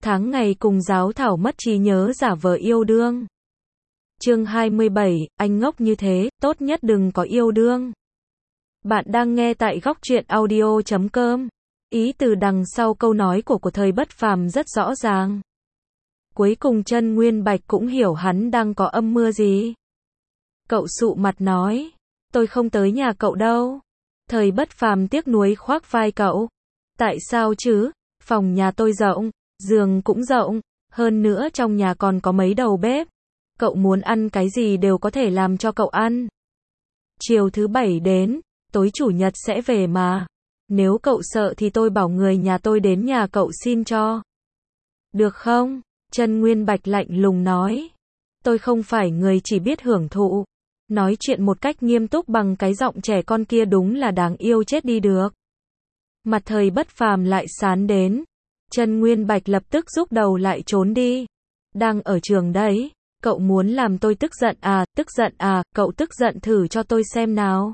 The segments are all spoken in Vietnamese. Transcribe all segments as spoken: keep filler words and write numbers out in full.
tháng ngày cùng giáo thảo mất trí nhớ giả vờ yêu đương. Chương hai mươi bảy, anh ngốc như thế, tốt nhất đừng có yêu đương. Bạn đang nghe tại góc truyện audio chấm com. Ý từ đằng sau câu nói của của thời Bất Phàm rất rõ ràng. Cuối cùng Chân Nguyên Bạch cũng hiểu hắn đang có âm mưu gì. Cậu sụ mặt nói, tôi không tới nhà cậu đâu. Thời Bất Phàm tiếc nuối khoác vai cậu. Tại sao chứ? Phòng nhà tôi rộng, giường cũng rộng, hơn nữa trong nhà còn có mấy đầu bếp. Cậu muốn ăn cái gì đều có thể làm cho cậu ăn. Chiều thứ bảy đến, tối chủ nhật sẽ về mà. Nếu cậu sợ thì tôi bảo người nhà tôi đến nhà cậu xin cho. Được không? Chân Nguyên Bạch lạnh lùng nói. Tôi không phải người chỉ biết hưởng thụ. Nói chuyện một cách nghiêm túc bằng cái giọng trẻ con kia đúng là đáng yêu chết đi được. Mặt thời Bất Phàm lại sán đến. Chân Nguyên Bạch lập tức rút đầu lại trốn đi. Đang ở trường đấy. Cậu muốn làm tôi tức giận à, tức giận à, cậu tức giận thử cho tôi xem nào.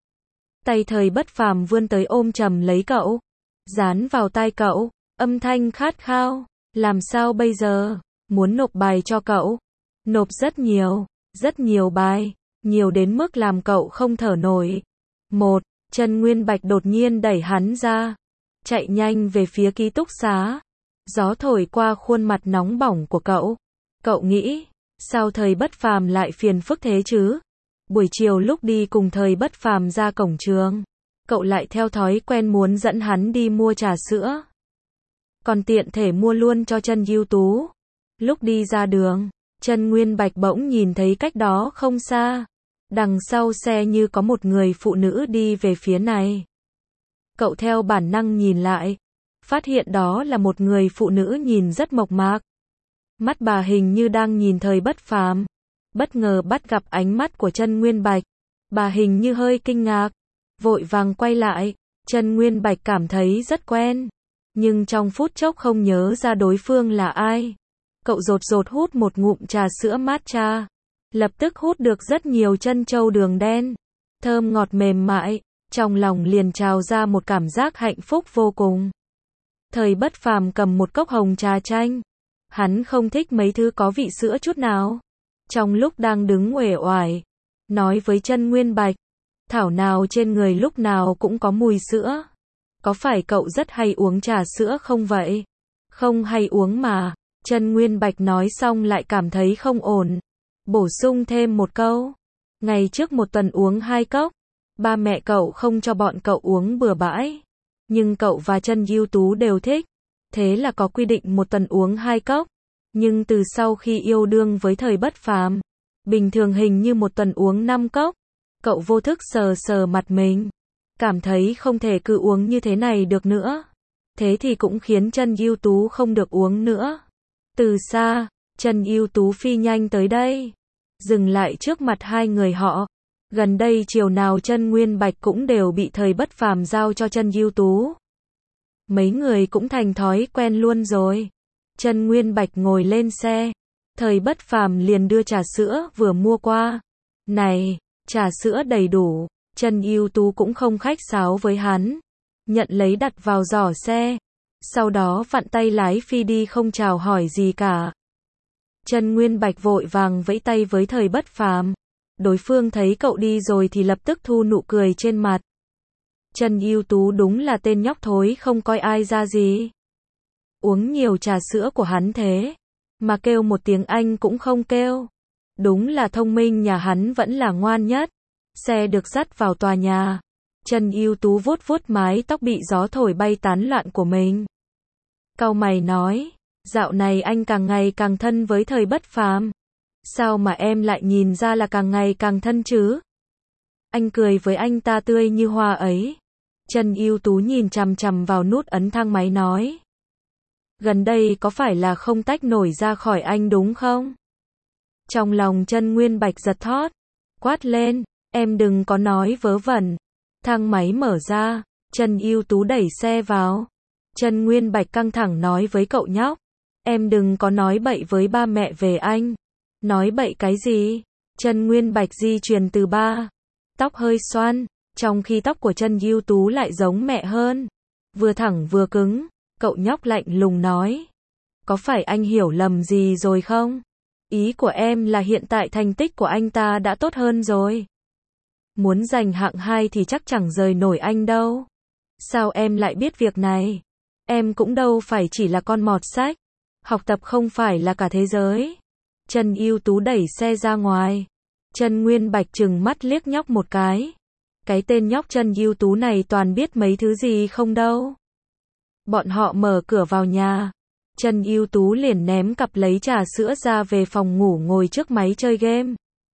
Tay thời Bất Phàm vươn tới ôm chầm lấy cậu. Dán vào tai cậu, âm thanh khát khao. Làm sao bây giờ? Muốn nộp bài cho cậu. Nộp rất nhiều, rất nhiều bài. Nhiều đến mức làm cậu không thở nổi. Một, Chân Nguyên Bạch đột nhiên đẩy hắn ra. Chạy nhanh về phía ký túc xá. Gió thổi qua khuôn mặt nóng bỏng của cậu. Cậu nghĩ, sao thời Bất Phàm lại phiền phức thế chứ? Buổi chiều lúc đi cùng thời Bất Phàm ra cổng trường, cậu lại theo thói quen muốn dẫn hắn đi mua trà sữa. Còn tiện thể mua luôn cho Chân Ưu Tú. Lúc đi ra đường, Chân Nguyên Bạch bỗng nhìn thấy cách đó không xa. Đằng sau xe như có một người phụ nữ đi về phía này. Cậu theo bản năng nhìn lại, phát hiện đó là một người phụ nữ nhìn rất mộc mạc. Mắt bà hình như đang nhìn thời Bất Phàm. Bất ngờ bắt gặp ánh mắt của Chân Nguyên Bạch. Bà hình như hơi kinh ngạc, vội vàng quay lại. Chân Nguyên Bạch cảm thấy rất quen, nhưng trong phút chốc không nhớ ra đối phương là ai. Cậu rột rột hút một ngụm trà sữa matcha. Lập tức hút được rất nhiều trân châu đường đen. Thơm ngọt mềm mại. Trong lòng liền trào ra một cảm giác hạnh phúc vô cùng. Thời Bất Phàm cầm một cốc hồng trà chanh. Hắn không thích mấy thứ có vị sữa chút nào. Trong lúc đang đứng uể oải, nói với Chân Nguyên Bạch, thảo nào trên người lúc nào cũng có mùi sữa. Có phải cậu rất hay uống trà sữa không vậy? Không hay uống mà. Chân Nguyên Bạch nói xong lại cảm thấy không ổn. Bổ sung thêm một câu. Ngày trước một tuần uống hai cốc. Ba mẹ cậu không cho bọn cậu uống bừa bãi. Nhưng cậu và Chân Ưu Tú đều thích. Thế là có quy định một tuần uống hai cốc. Nhưng từ sau khi yêu đương với thời Bất Phàm, bình thường hình như một tuần uống năm cốc. Cậu vô thức sờ sờ mặt mình. Cảm thấy không thể cứ uống như thế này được nữa. Thế thì cũng khiến Chân Ưu Tú không được uống nữa. Từ xa, Chân Ưu Tú phi nhanh tới đây. Dừng lại trước mặt hai người họ. Gần đây chiều nào Chân Nguyên Bạch cũng đều bị thời Bất Phàm giao cho Chân Ưu Tú. Mấy người cũng thành thói quen luôn rồi. Chân Nguyên Bạch ngồi lên xe. Thời Bất Phàm liền đưa trà sữa vừa mua qua. Này, trà sữa đầy đủ. Chân Ưu Tú cũng không khách sáo với hắn. Nhận lấy đặt vào giỏ xe. Sau đó vặn tay lái phi đi không chào hỏi gì cả. Chân Nguyên Bạch vội vàng vẫy tay với thời Bất Phàm. Đối phương thấy cậu đi rồi thì lập tức thu nụ cười trên mặt. Chân Ưu Tú đúng là tên nhóc thối không coi ai ra gì. Uống nhiều trà sữa của hắn thế, mà kêu một tiếng Anh cũng không kêu. Đúng là thông minh, nhà hắn vẫn là ngoan nhất. Xe được dắt vào tòa nhà. Chân Ưu Tú vuốt vuốt mái tóc bị gió thổi bay tán loạn của mình. Cau mày nói, dạo này anh càng ngày càng thân với thời Bất Phàm. Sao mà em lại nhìn ra là càng ngày càng thân chứ? Anh cười với anh ta tươi như hoa ấy. Chân Ưu Tú nhìn chằm chằm vào nút ấn thang máy nói. Gần đây có phải là không tách nổi ra khỏi anh đúng không? Trong lòng Chân Nguyên Bạch giật thót. Quát lên, em đừng có nói vớ vẩn. Thang máy mở ra, Chân Ưu Tú đẩy xe vào. Chân Nguyên Bạch căng thẳng nói với cậu nhóc. Em đừng có nói bậy với ba mẹ về anh. Nói bậy cái gì? Chân Nguyên Bạch di truyền từ ba. Tóc hơi xoăn, trong khi tóc của Chân Ưu Tú lại giống mẹ hơn. Vừa thẳng vừa cứng. Cậu nhóc lạnh lùng nói. có phải anh hiểu lầm gì rồi không? Ý của em là hiện tại thành tích của anh ta đã tốt hơn rồi. Muốn giành hạng hai thì chắc chẳng rời nổi anh đâu. Sao em lại biết việc này? Em cũng đâu phải chỉ là con mọt sách. Học tập không phải là cả thế giới. Trần Ưu Tú đẩy xe ra ngoài. Trần Nguyên Bạch trừng mắt liếc nhóc một cái. Cái tên nhóc Trần Ưu Tú này toàn biết mấy thứ gì không đâu. Bọn họ mở cửa vào nhà. Trần Ưu Tú liền ném cặp lấy trà sữa ra về phòng ngủ ngồi trước máy chơi game.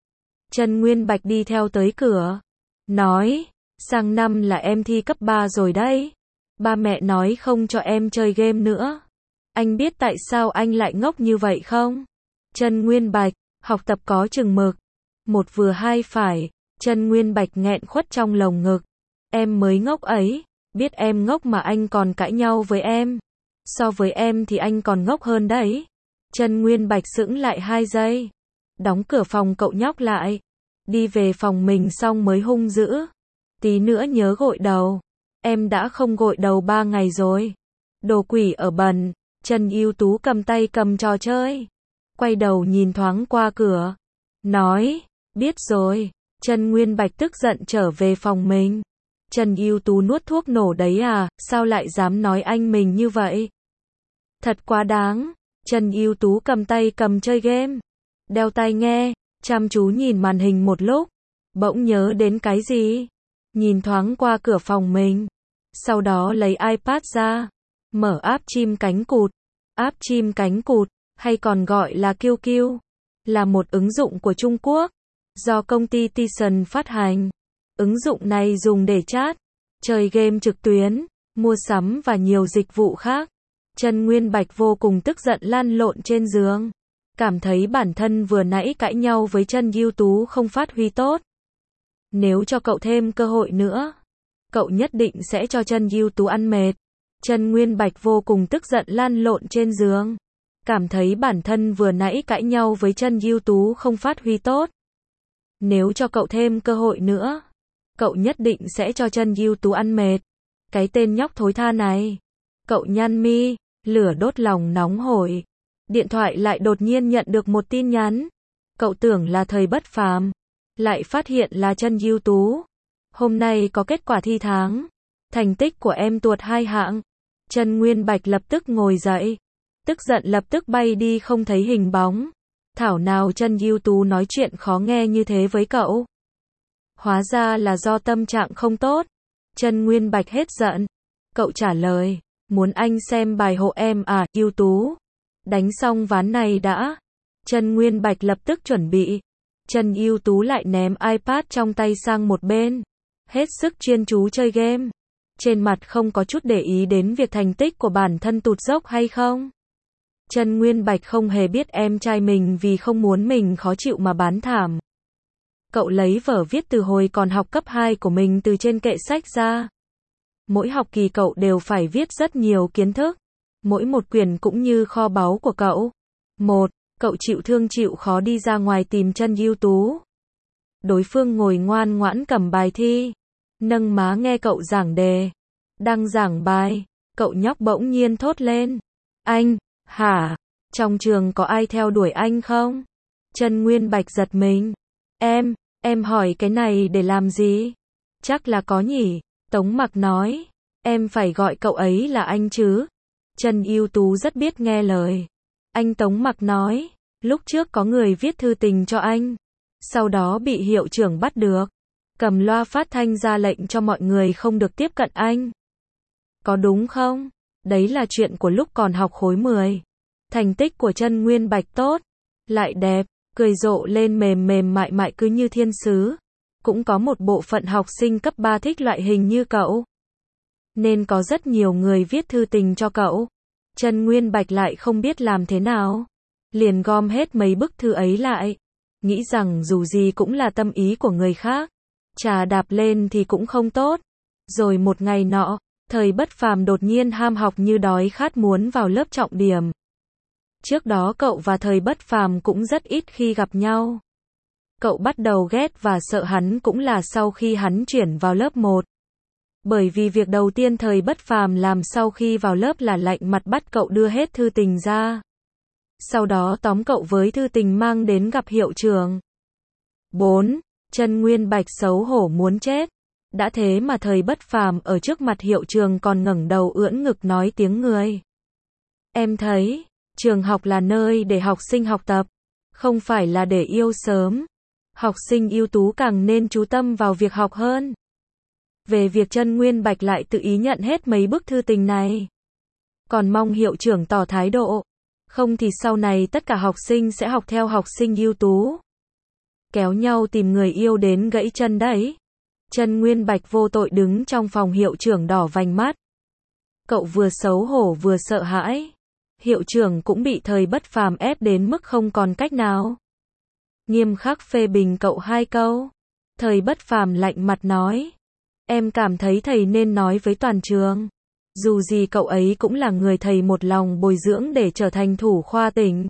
Trần Nguyên Bạch đi theo tới cửa. Nói, sang năm là em thi cấp ba rồi đấy. Ba mẹ nói không cho em chơi game nữa. Anh biết tại sao anh lại ngốc như vậy không? Trần Nguyên Bạch, học tập có chừng mực. Một vừa hai phải. Trần Nguyên Bạch nghẹn khuất trong lồng ngực. Em mới ngốc ấy. Biết em ngốc mà anh còn cãi nhau với em. So với em thì anh còn ngốc hơn đấy. Trần Nguyên Bạch sững lại hai giây. Đóng cửa phòng cậu nhóc lại. Đi về phòng mình xong mới hung dữ. Tí nữa nhớ gội đầu. Em đã không gội đầu ba ngày rồi. Đồ quỷ ở bẩn. Trần Ưu Tú cầm tay cầm trò chơi. Quay đầu nhìn thoáng qua cửa. Nói, biết rồi. Trần Nguyên Bạch tức giận trở về phòng mình. Trần Ưu Tú nuốt thuốc nổ đấy à, sao lại dám nói anh mình như vậy? Thật quá đáng. Trần Ưu Tú cầm tay cầm chơi game. Đeo tai nghe, chăm chú nhìn màn hình một lúc. Bỗng nhớ đến cái gì? Nhìn thoáng qua cửa phòng mình. Sau đó lấy iPad ra. Mở app chim cánh cụt. App chim cánh cụt, hay còn gọi là Q Q, là một ứng dụng của Trung Quốc. Do công ty Tizen phát hành. Ứng dụng này dùng để chat, chơi game trực tuyến, mua sắm và nhiều dịch vụ khác. Trần Nguyên Bạch vô cùng tức giận lăn lộn trên giường. Cảm thấy bản thân vừa nãy cãi nhau với Trần Ưu Tú không phát huy tốt. Nếu cho cậu thêm cơ hội nữa, cậu nhất định sẽ cho Trần Ưu Tú ăn mệt. Trần Nguyên Bạch vô cùng tức giận lăn lộn trên giường. Cảm thấy bản thân vừa nãy cãi nhau với Trần Ưu Tú không phát huy tốt. Nếu cho cậu thêm cơ hội nữa, cậu nhất định sẽ cho Trần Ưu Tú ăn mệt. Cái tên nhóc thối tha này. Cậu nhăn mi, lửa đốt lòng nóng hổi. Điện thoại lại đột nhiên nhận được một tin nhắn. Cậu tưởng là Thời Bất Phàm, lại phát hiện là Trần Ưu Tú. Hôm nay có kết quả thi tháng. Thành tích của em tuột hai hạng. Trần Nguyên Bạch lập tức ngồi dậy. Tức giận lập tức bay đi không thấy hình bóng. Thảo nào Trần Ưu Tú nói chuyện khó nghe như thế với cậu. Hóa ra là do tâm trạng không tốt. Trần Nguyên Bạch hết giận. Cậu trả lời, muốn anh xem bài hộ em à, Ưu Tú. Đánh xong ván này đã. Trần Nguyên Bạch lập tức chuẩn bị. Trần Ưu Tú lại ném iPad trong tay sang một bên. Hết sức chuyên chú chơi game. Trên mặt không có chút để ý đến việc thành tích của bản thân tụt dốc hay không. Trần Nguyên Bạch không hề biết em trai mình vì không muốn mình khó chịu mà bán thảm. Cậu lấy vở viết từ hồi còn học cấp hai của mình từ trên kệ sách ra. Mỗi học kỳ cậu đều phải viết rất nhiều kiến thức. Mỗi một quyển cũng như kho báu của cậu. Một, cậu chịu thương chịu khó đi ra ngoài tìm Trần Ưu Tú. Đối phương ngồi ngoan ngoãn cầm bài thi. Nâng má nghe cậu giảng đề. Đang giảng bài, cậu nhóc bỗng nhiên thốt lên. Anh, hả? Trong trường có ai theo đuổi anh không? Trần Nguyên Bạch giật mình. Em, em hỏi cái này để làm gì? Chắc là có nhỉ? Tống Mặc nói. Em phải gọi cậu ấy là anh chứ? Trần Ưu Tú rất biết nghe lời. Anh Tống Mặc nói. Lúc trước có người viết thư tình cho anh. Sau đó bị hiệu trưởng bắt được. Cầm loa phát thanh ra lệnh cho mọi người không được tiếp cận anh. Có đúng không? Đấy là chuyện của lúc còn học khối mười. Thành tích của Trần Nguyên Bạch tốt, lại đẹp, cười rộ lên mềm mềm mại mại cứ như thiên sứ. Cũng có một bộ phận học sinh cấp ba thích loại hình như cậu. Nên có rất nhiều người viết thư tình cho cậu. Trần Nguyên Bạch lại không biết làm thế nào. Liền gom hết mấy bức thư ấy lại. Nghĩ rằng dù gì cũng là tâm ý của người khác. Trà đạp lên thì cũng không tốt. Rồi một ngày nọ, Thời Bất Phàm đột nhiên ham học như đói khát muốn vào lớp trọng điểm. Trước đó cậu và Thời Bất Phàm cũng rất ít khi gặp nhau. Cậu bắt đầu ghét và sợ hắn cũng là sau khi hắn chuyển vào lớp một. Bởi vì việc đầu tiên Thời Bất Phàm làm sau khi vào lớp là lạnh mặt bắt cậu đưa hết thư tình ra. sau đó tóm cậu với thư tình mang đến gặp hiệu trưởng. bốn. Chân Nguyên Bạch xấu hổ muốn chết. Đã thế mà Thời Bất Phàm ở trước mặt hiệu trưởng còn ngẩng đầu ưỡn ngực nói tiếng người. Em thấy, trường học là nơi để học sinh học tập, không phải là để yêu sớm. Học sinh ưu tú càng nên chú tâm vào việc học hơn. Về việc Chân Nguyên Bạch lại tự ý nhận hết mấy bức thư tình này, còn mong hiệu trưởng tỏ thái độ, không thì sau này tất cả học sinh sẽ học theo học sinh ưu tú, kéo nhau tìm người yêu đến gãy chân đấy. Chân Nguyên Bạch vô tội đứng trong phòng hiệu trưởng đỏ vành mắt. Cậu vừa xấu hổ vừa sợ hãi. Hiệu trưởng cũng bị Thời Bất Phàm ép đến mức không còn cách nào. Nghiêm khắc phê bình cậu hai câu. Thời Bất Phàm lạnh mặt nói. Em cảm thấy thầy nên nói với toàn trường. Dù gì cậu ấy cũng là người thầy một lòng bồi dưỡng để trở thành thủ khoa tỉnh.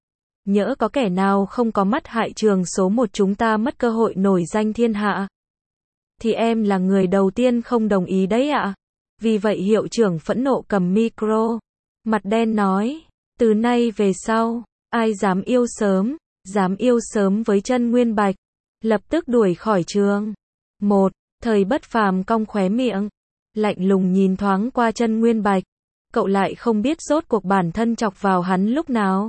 Nhỡ có kẻ nào không có mắt hại trường số một chúng ta mất cơ hội nổi danh thiên hạ, thì em là người đầu tiên không đồng ý đấy ạ. Vì vậy hiệu trưởng phẫn nộ cầm micro, mặt đen nói, từ nay về sau, ai dám yêu sớm, dám yêu sớm với Chân Nguyên Bạch, lập tức đuổi khỏi trường. một. Thời Bất Phàm cong khóe miệng, lạnh lùng nhìn thoáng qua Chân Nguyên Bạch. Cậu lại không biết rốt cuộc bản thân chọc vào hắn lúc nào.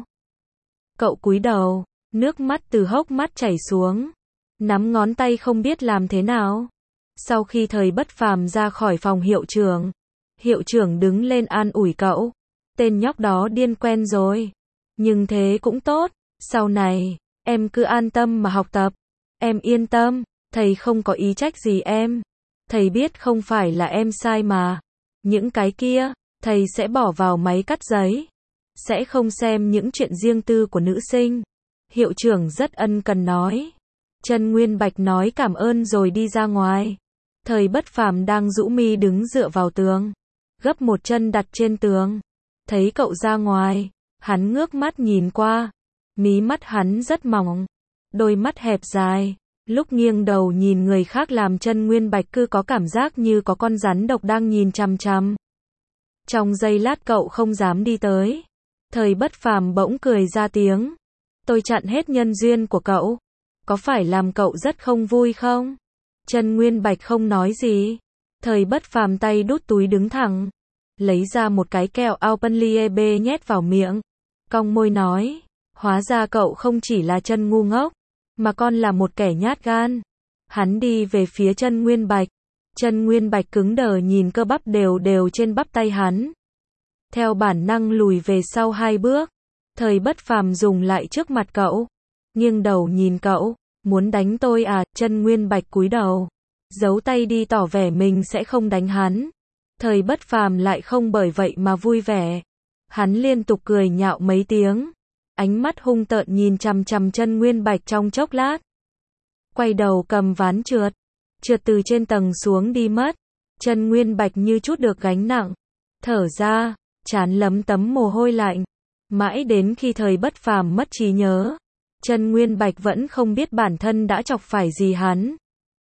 Cậu cúi đầu, nước mắt từ hốc mắt chảy xuống, nắm ngón tay không biết làm thế nào. Sau khi Thời Bất Phàm ra khỏi phòng hiệu trưởng, hiệu trưởng đứng lên an ủi cậu. Tên nhóc đó điên quen rồi. Nhưng thế cũng tốt, sau này, em cứ an tâm mà học tập. Em yên tâm, thầy không có ý trách gì em. Thầy biết không phải là em sai mà. Những cái kia, thầy sẽ bỏ vào máy cắt giấy. Sẽ không xem những chuyện riêng tư của nữ sinh. Hiệu trưởng rất ân cần nói. Chân Nguyên Bạch nói cảm ơn rồi đi ra ngoài. Thời Bất Phàm đang rũ mi đứng dựa vào tường, gấp một chân đặt trên tường. Thấy cậu ra ngoài, hắn ngước mắt nhìn qua. Mí mắt hắn rất mỏng, đôi mắt hẹp dài. Lúc nghiêng đầu nhìn người khác làm Chân Nguyên Bạch cứ có cảm giác như có con rắn độc đang nhìn chằm chằm. Trong giây lát cậu không dám đi tới. Thời Bất Phàm bỗng cười ra tiếng. Tôi chặn hết nhân duyên của cậu. Có phải làm cậu rất không vui không? Chân Nguyên Bạch không nói gì. Thời Bất Phàm tay đút túi đứng thẳng, lấy ra một cái kẹo Alpenliebe nhét vào miệng, cong môi nói, hóa ra cậu không chỉ là chân ngu ngốc, mà còn là một kẻ nhát gan. Hắn đi về phía Chân Nguyên Bạch. Chân Nguyên Bạch cứng đờ nhìn cơ bắp đều đều trên bắp tay hắn. Theo bản năng lùi về sau hai bước. Thời Bất Phàm dùng lại trước mặt cậu, nghiêng đầu nhìn cậu. Muốn đánh tôi à? Chân Nguyên Bạch cúi đầu, giấu tay đi tỏ vẻ mình sẽ không đánh hắn. Thời Bất Phàm lại không bởi vậy mà vui vẻ. Hắn liên tục cười nhạo mấy tiếng, ánh mắt hung tợn nhìn chằm chằm Chân Nguyên Bạch trong chốc lát. Quay đầu cầm ván trượt, trượt từ trên tầng xuống đi mất. Chân Nguyên Bạch như chút được gánh nặng, thở ra, trán lấm tấm mồ hôi lạnh. Mãi đến khi Thời Bất Phàm mất trí nhớ, Chân Nguyên Bạch vẫn không biết bản thân đã chọc phải gì hắn.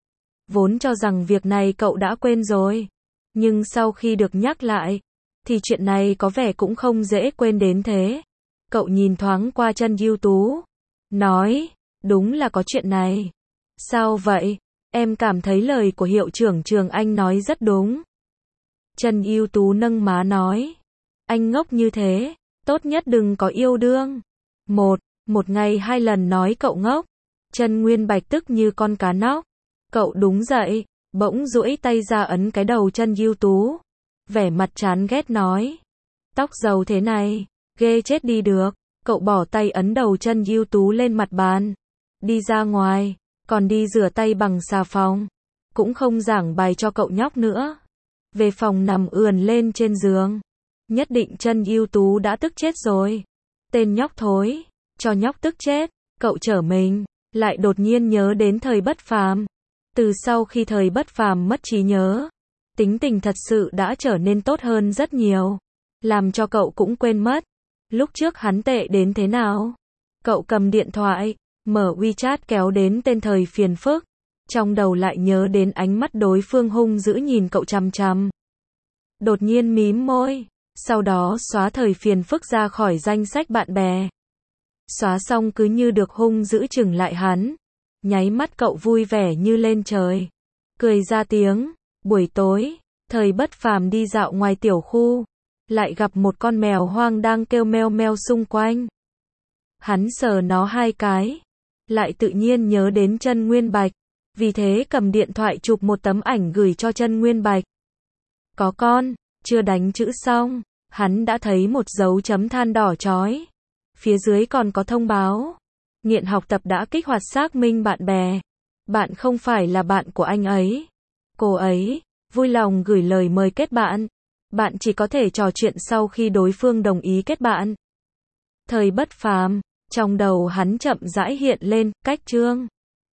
Vốn cho rằng việc này cậu đã quên rồi, nhưng sau khi được nhắc lại, thì chuyện này có vẻ cũng không dễ quên đến thế. Cậu nhìn thoáng qua Chân Ưu Tú, nói, đúng là có chuyện này. Sao vậy? Em cảm thấy lời của hiệu trưởng trường anh nói rất đúng. Chân Ưu Tú nâng má nói, anh ngốc như thế, tốt nhất đừng có yêu đương. Một, một ngày hai lần nói cậu ngốc. Chân Nguyên Bạch tức như con cá nóc. Cậu đúng dậy, bỗng duỗi tay ra ấn cái đầu Chân Ưu Tú. Vẻ mặt chán ghét nói, tóc dầu thế này, ghê chết đi được. Cậu bỏ tay ấn đầu Chân Ưu Tú lên mặt bàn, đi ra ngoài, còn đi rửa tay bằng xà phòng. Cũng không giảng bài cho cậu nhóc nữa. Về phòng nằm ườn lên trên giường. Nhất định Chân Ưu Tú đã tức chết rồi. Tên nhóc thối, cho nhóc tức chết. Cậu trở mình, lại đột nhiên nhớ đến Thời Bất Phàm. Từ sau khi Thời Bất Phàm mất trí nhớ, tính tình thật sự đã trở nên tốt hơn rất nhiều, làm cho cậu cũng quên mất lúc trước hắn tệ đến thế nào. Cậu cầm điện thoại, mở WeChat kéo đến tên Thời phiền phức, trong đầu lại nhớ đến ánh mắt đối phương hung dữ nhìn cậu chằm chằm. Đột nhiên mím môi, sau đó xóa Thời phiền phức ra khỏi danh sách bạn bè. Xóa xong cứ như được hung dữ chừng lại hắn. Nháy mắt cậu vui vẻ như lên trời. Cười ra tiếng. Buổi tối, Thời Bất Phàm đi dạo ngoài tiểu khu. Lại gặp một con mèo hoang đang kêu meo meo xung quanh. Hắn sờ nó hai cái. Lại tự nhiên nhớ đến Chân Nguyên Bạch. Vì thế cầm điện thoại chụp một tấm ảnh gửi cho Chân Nguyên Bạch. Có con, chưa đánh chữ xong. Hắn đã thấy một dấu chấm than đỏ chói. Phía dưới còn có thông báo. Nghiện học tập đã kích hoạt xác minh bạn bè. Bạn không phải là bạn của anh ấy. Cô ấy vui lòng gửi lời mời kết bạn. Bạn chỉ có thể trò chuyện sau khi đối phương đồng ý kết bạn. Thời Bất Phàm, trong đầu hắn chậm rãi hiện lên cách chương.